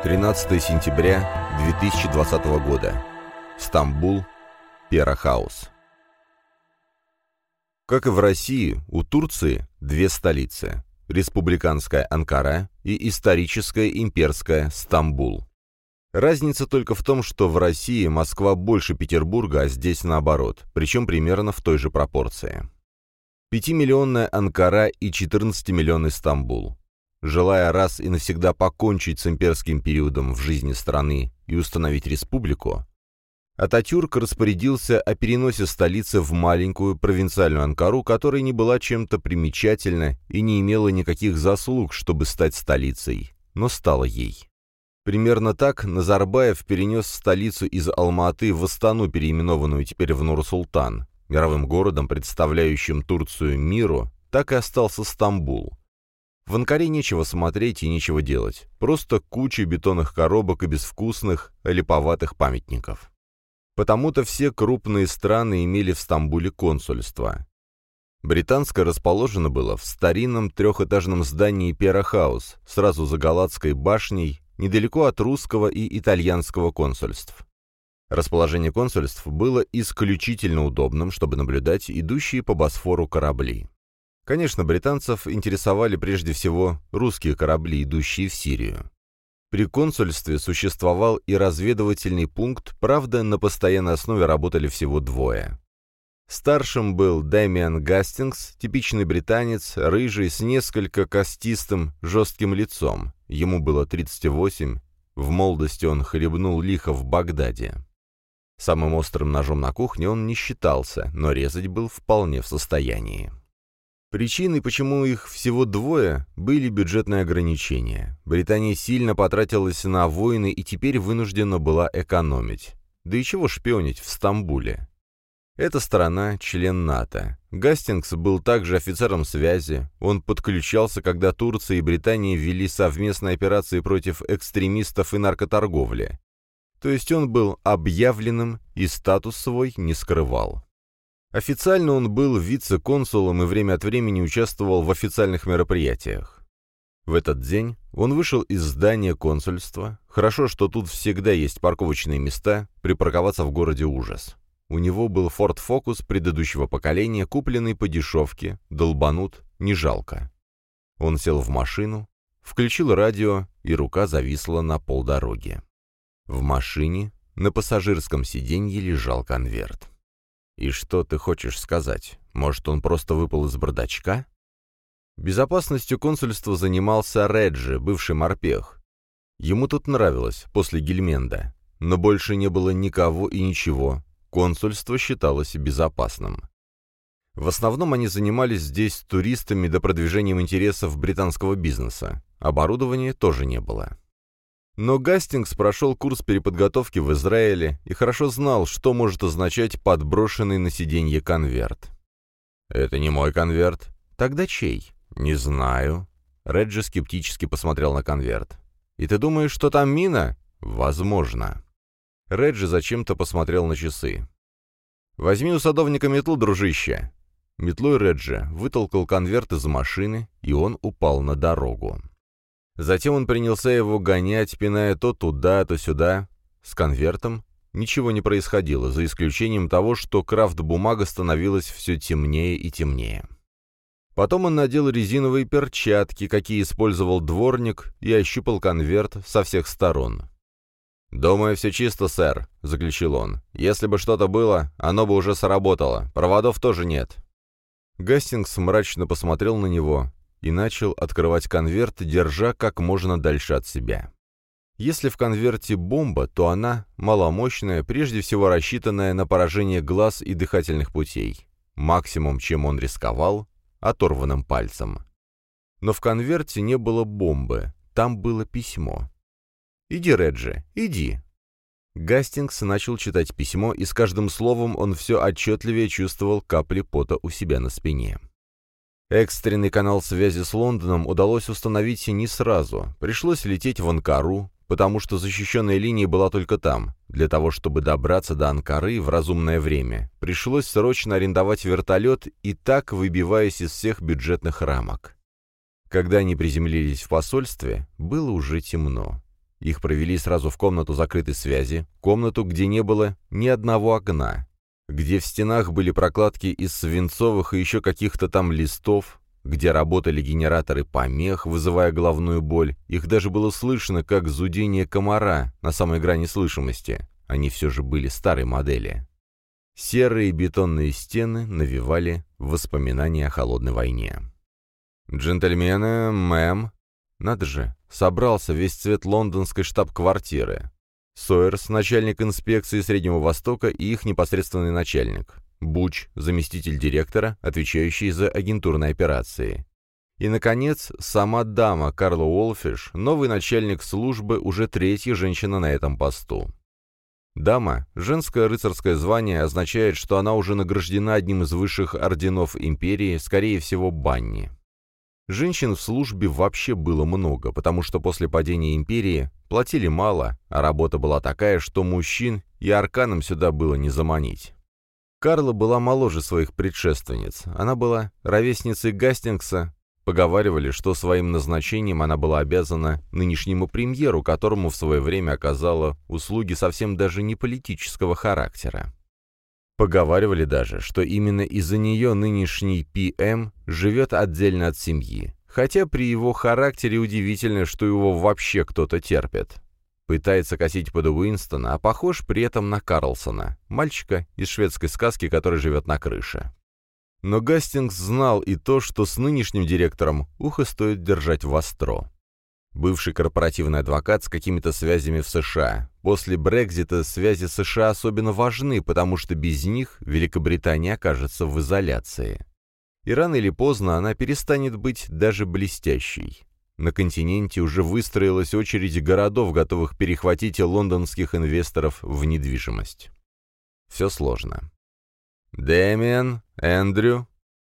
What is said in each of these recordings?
13 сентября 2020 года. Стамбул, Пера Хаус. Как и в России, у Турции две столицы – республиканская Анкара и историческая имперская Стамбул. Разница только в том, что в России Москва больше Петербурга, а здесь наоборот, причем примерно в той же пропорции. 5-миллионная Анкара и 14-миллионный Стамбул. Желая раз и навсегда покончить с имперским периодом в жизни страны и установить республику, Ататюрк распорядился о переносе столицы в маленькую провинциальную Анкару, которая не была чем-то примечательна и не имела никаких заслуг, чтобы стать столицей, но стала ей. Примерно так Назарбаев перенес столицу из Алма-Аты в Астану, переименованную теперь в Нур-Султан, мировым городом, представляющим Турцию миру, так и остался Стамбул. В Анкаре нечего смотреть и нечего делать, просто куча бетонных коробок и безвкусных, липоватых памятников. Потому-то все крупные страны имели в Стамбуле консульство. Британское расположено было в старинном трехэтажном здании Пера Хаус, сразу за Галатской башней, недалеко от русского и итальянского консульств. Расположение консульств было исключительно удобным, чтобы наблюдать идущие по Босфору корабли. Конечно, британцев интересовали прежде всего русские корабли, идущие в Сирию. При консульстве существовал и разведывательный пункт, правда, на постоянной основе работали всего двое. Старшим был Дэмиан Гастингс, типичный британец, рыжий, с несколько костистым, жестким лицом. Ему было 38, в молодости он хлебнул лихо в Багдаде. Самым острым ножом на кухне он не считался, но резать был вполне в состоянии. Причиной, почему их всего двое, были бюджетные ограничения. Британия сильно потратилась на войны и теперь вынуждена была экономить. Да и чего шпионить в Стамбуле? Эта страна – член НАТО. Гастингс был также офицером связи. Он подключался, когда Турция и Британия вели совместные операции против экстремистов и наркоторговли. То есть он был объявленным и статус свой не скрывал. Официально он был вице-консулом и время от времени участвовал в официальных мероприятиях. В этот день он вышел из здания консульства. Хорошо, что тут всегда есть парковочные места, припарковаться в городе ужас. У него был Ford Focus предыдущего поколения, купленный по дешевке, долбанут, не жалко. Он сел в машину, включил радио, и рука зависла на полдороги. В машине на пассажирском сиденье лежал конверт. «И что ты хочешь сказать? Может, он просто выпал из бардачка?» Безопасностью консульства занимался Реджи, бывший морпех. Ему тут нравилось, после Гельменда. Но больше не было никого и ничего. Консульство считалось безопасным. В основном они занимались здесь туристами до продвижением интересов британского бизнеса. Оборудования тоже не было. Но Гастингс прошел курс переподготовки в Израиле и хорошо знал, что может означать подброшенный на сиденье конверт. «Это не мой конверт». «Тогда чей?» «Не знаю». Реджи скептически посмотрел на конверт. «И ты думаешь, что там мина?» «Возможно». Реджи зачем-то посмотрел на часы. «Возьми у садовника метлу, дружище». Метлой Реджи вытолкал конверт из машины, и он упал на дорогу. Затем он принялся его гонять, пиная то туда, то сюда. С конвертом ничего не происходило, за исключением того, что крафт-бумага становилась все темнее и темнее. Потом он надел резиновые перчатки, какие использовал дворник, и ощупал конверт со всех сторон. «Думаю, все чисто, сэр», — заключил он. «Если бы что-то было, оно бы уже сработало. Проводов тоже нет». Гастингс мрачно посмотрел на него и начал открывать конверт, держа как можно дальше от себя. Если в конверте бомба, то она маломощная, прежде всего рассчитанная на поражение глаз и дыхательных путей. Максимум, чем он рисковал — оторванным пальцем. Но в конверте не было бомбы, там было письмо. «Иди, Реджи, иди». Гастингс начал читать письмо, и с каждым словом он все отчетливее чувствовал капли пота у себя на спине. Экстренный канал связи с Лондоном удалось установить не сразу. Пришлось лететь в Анкару, потому что защищенная линия была только там. Для того, чтобы добраться до Анкары в разумное время, пришлось срочно арендовать вертолет, и так выбиваясь из всех бюджетных рамок. Когда они приземлились в посольстве, было уже темно. Их провели сразу в комнату закрытой связи, комнату, где не было ни одного окна, где в стенах были прокладки из свинцовых и еще каких-то там листов, где работали генераторы помех, вызывая головную боль. Их даже было слышно, как зудение комара на самой грани слышимости. Они все же были старой модели. Серые бетонные стены навевали воспоминания о холодной войне. «Джентльмены, мэм...» Надо же, собрался весь цвет лондонской штаб-квартиры. Сойерс, начальник инспекции Среднего Востока и их непосредственный начальник. Буч, заместитель директора, отвечающий за агентурные операции. И, наконец, сама дама Карла Уолфиш, новый начальник службы, уже третья женщина на этом посту. Дама, женское рыцарское звание, означает, что она уже награждена одним из высших орденов империи, скорее всего, Банни. Женщин в службе вообще было много, потому что после падения империи платили мало, а работа была такая, что мужчин и арканам сюда было не заманить. Карла была моложе своих предшественниц. Она была ровесницей Гастингса. Поговаривали, что своим назначением она была обязана нынешнему премьеру, которому в свое время оказала услуги совсем даже не политического характера. Поговаривали даже, что именно из-за нее нынешний ПМ живет отдельно от семьи, хотя при его характере удивительно, что его вообще кто-то терпит. Пытается косить под Уинстона, а похож при этом на Карлсона, мальчика из шведской сказки, который живет на крыше. Но Гастингс знал и то, что с нынешним директором ухо стоит держать востро. Бывший корпоративный адвокат с какими-то связями в США. После Брексита связи США особенно важны, потому что без них Великобритания окажется в изоляции. И рано или поздно она перестанет быть даже блестящей. На континенте уже выстроилась очередь городов, готовых перехватить лондонских инвесторов в недвижимость. Все сложно. «Дэмиан, Эндрю».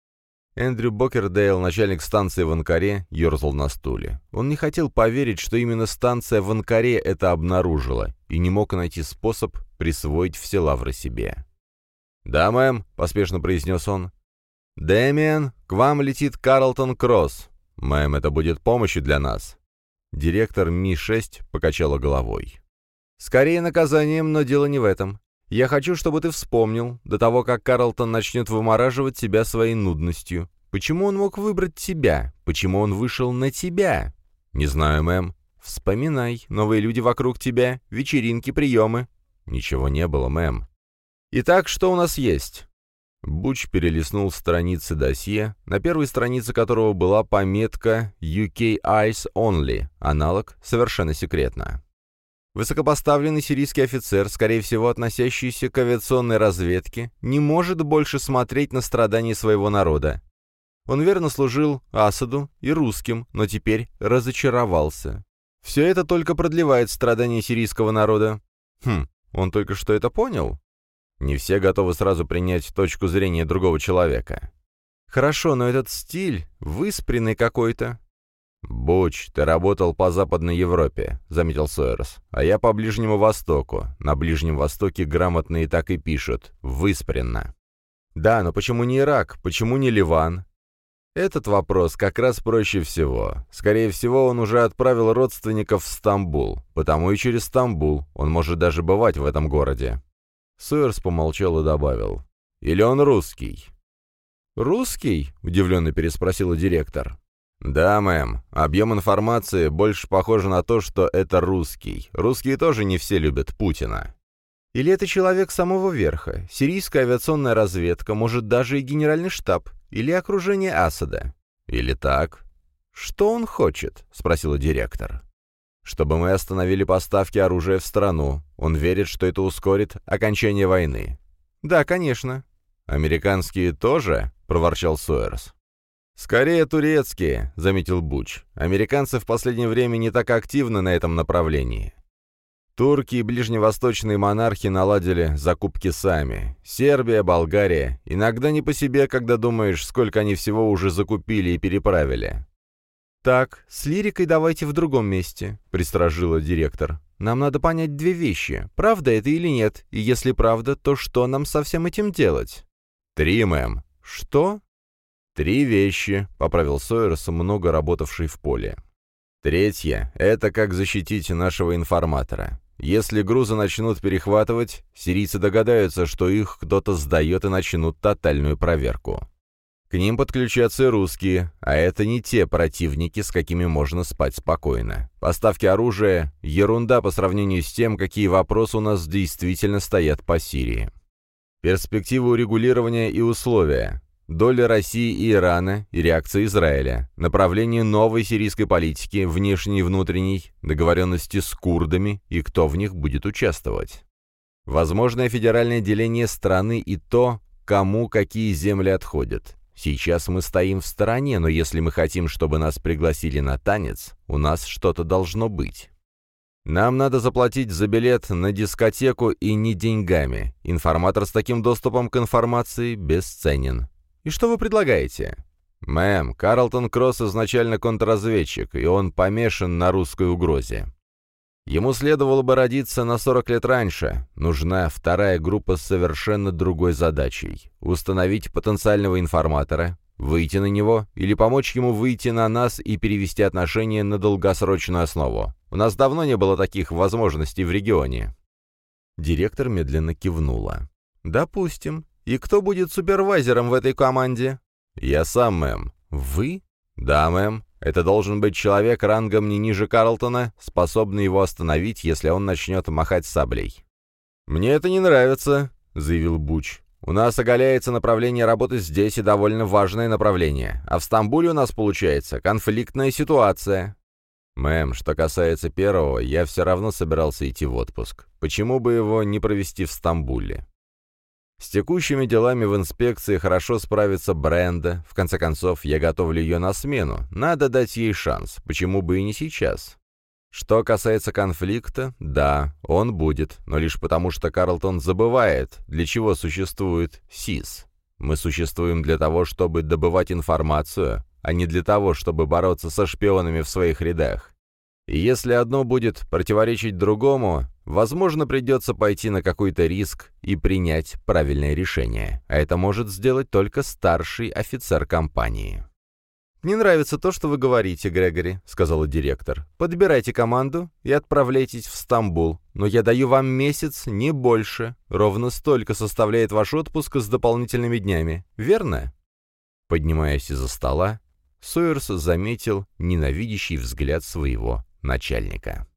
Эндрю Бокердейл, начальник станции в Анкаре, ерзал на стуле. Он не хотел поверить, что именно станция в Анкаре это обнаружила, и не мог найти способ присвоить все лавры себе. «Да, мэм», — поспешно произнес он. «Дэмиан, к вам летит Карлтон Кросс. Мэм, это будет помощью для нас». Директор Ми-6 покачала головой. «Скорее наказанием, но дело не в этом. Я хочу, чтобы ты вспомнил, до того, как Карлтон начнет вымораживать тебя своей нудностью. Почему он мог выбрать тебя? Почему он вышел на тебя? Не знаю, мэм. Вспоминай. Новые люди вокруг тебя, вечеринки, приемы. Ничего не было, мэм. Итак, что у нас есть?» Буч перелистнул страницы досье, на первой странице которого была пометка «UK Eyes Only», аналог «Совершенно секретно». Высокопоставленный сирийский офицер, скорее всего относящийся к авиационной разведке, не может больше смотреть на страдания своего народа. Он верно служил Асаду и русским, но теперь разочаровался. Все это только продлевает страдания сирийского народа. Он только что это понял? Не все готовы сразу принять точку зрения другого человека. Хорошо, но этот стиль выспренный какой-то. «Буч, ты работал по Западной Европе», — заметил Сойерс, — «а я по Ближнему Востоку. На Ближнем Востоке грамотные так и пишут. Выспренно». «Да, но почему не Ирак? Почему не Ливан?» Этот вопрос как раз проще всего. Скорее всего, он уже отправил родственников в Стамбул, потому и через Стамбул. Он может даже бывать в этом городе. Сойерс помолчал и добавил. «Или он русский?» «Русский?» — удивленно переспросила директор. «Да, мэм. Объем информации больше похож на то, что это русский. Русские тоже не все любят Путина». «Или это человек самого верха, сирийская авиационная разведка, может, даже и генеральный штаб, или окружение Асада?» «Или так». «Что он хочет?» — спросила директор. «Чтобы мы остановили поставки оружия в страну. Он верит, что это ускорит окончание войны». «Да, конечно». «Американские тоже?» — проворчал Сойерс. «Скорее турецкие», — заметил Буч. «Американцы в последнее время не так активны на этом направлении. Турки и ближневосточные монархи наладили закупки сами. Сербия, Болгария. Иногда не по себе, когда думаешь, сколько они всего уже закупили и переправили». «Так, с лирикой давайте в другом месте», — пристражила директор. «Нам надо понять две вещи. Правда это или нет? И если правда, то что нам со всем этим делать?» «Три, мэм». «Что?» «Три вещи», — поправил Сойерс, много работавший в поле. Третье — это как защитить нашего информатора. Если грузы начнут перехватывать, сирийцы догадаются, что их кто-то сдает и начнут тотальную проверку. К ним подключатся и русские, а это не те противники, с какими можно спать спокойно. Поставки оружия — ерунда по сравнению с тем, какие вопросы у нас действительно стоят по Сирии. Перспективы урегулирования и условия. Доля России и Ирана и реакция Израиля, направление новой сирийской политики, внешней и внутренней, договоренности с курдами и кто в них будет участвовать. Возможное федеральное деление страны и то, кому какие земли отходят. Сейчас мы стоим в стороне, но если мы хотим, чтобы нас пригласили на танец, у нас что-то должно быть. Нам надо заплатить за билет на дискотеку и не деньгами. Информатор с таким доступом к информации бесценен. И что вы предлагаете? Мэм, Карлтон Кросс изначально контрразведчик, и он помешан на русской угрозе. Ему следовало бы родиться на 40 лет раньше. Нужна вторая группа с совершенно другой задачей. Установить потенциального информатора, выйти на него или помочь ему выйти на нас и перевести отношения на долгосрочную основу. У нас давно не было таких возможностей в регионе. Директор медленно кивнула. «Допустим. И кто будет супервайзером в этой команде?» «Я сам, мэм». «Вы?» «Да, мэм. Это должен быть человек рангом не ниже Карлтона, способный его остановить, если он начнет махать саблей». «Мне это не нравится», — заявил Буч. «У нас оголяется направление работы здесь и довольно важное направление, а в Стамбуле у нас получается конфликтная ситуация». «Мэм, что касается первого, я все равно собирался идти в отпуск. Почему бы его не провести в Стамбуле?» С текущими делами в инспекции хорошо справится Бренда. В конце концов, я готовлю ее на смену. Надо дать ей шанс. Почему бы и не сейчас? Что касается конфликта, да, он будет, но лишь потому, что Карлтон забывает, для чего существует СИС. Мы существуем для того, чтобы добывать информацию, а не для того, чтобы бороться со шпионами в своих рядах. И если одно будет противоречить другому, возможно, придется пойти на какой-то риск и принять правильное решение. А это может сделать только старший офицер компании. «Мне нравится то, что вы говорите, Грегори», — сказала директор. «Подбирайте команду и отправляйтесь в Стамбул. Но я даю вам месяц, не больше. Ровно столько составляет ваш отпуск с дополнительными днями. Верно?» Поднимаясь из-за стола, Сойерс заметил ненавидящий взгляд своего начальника.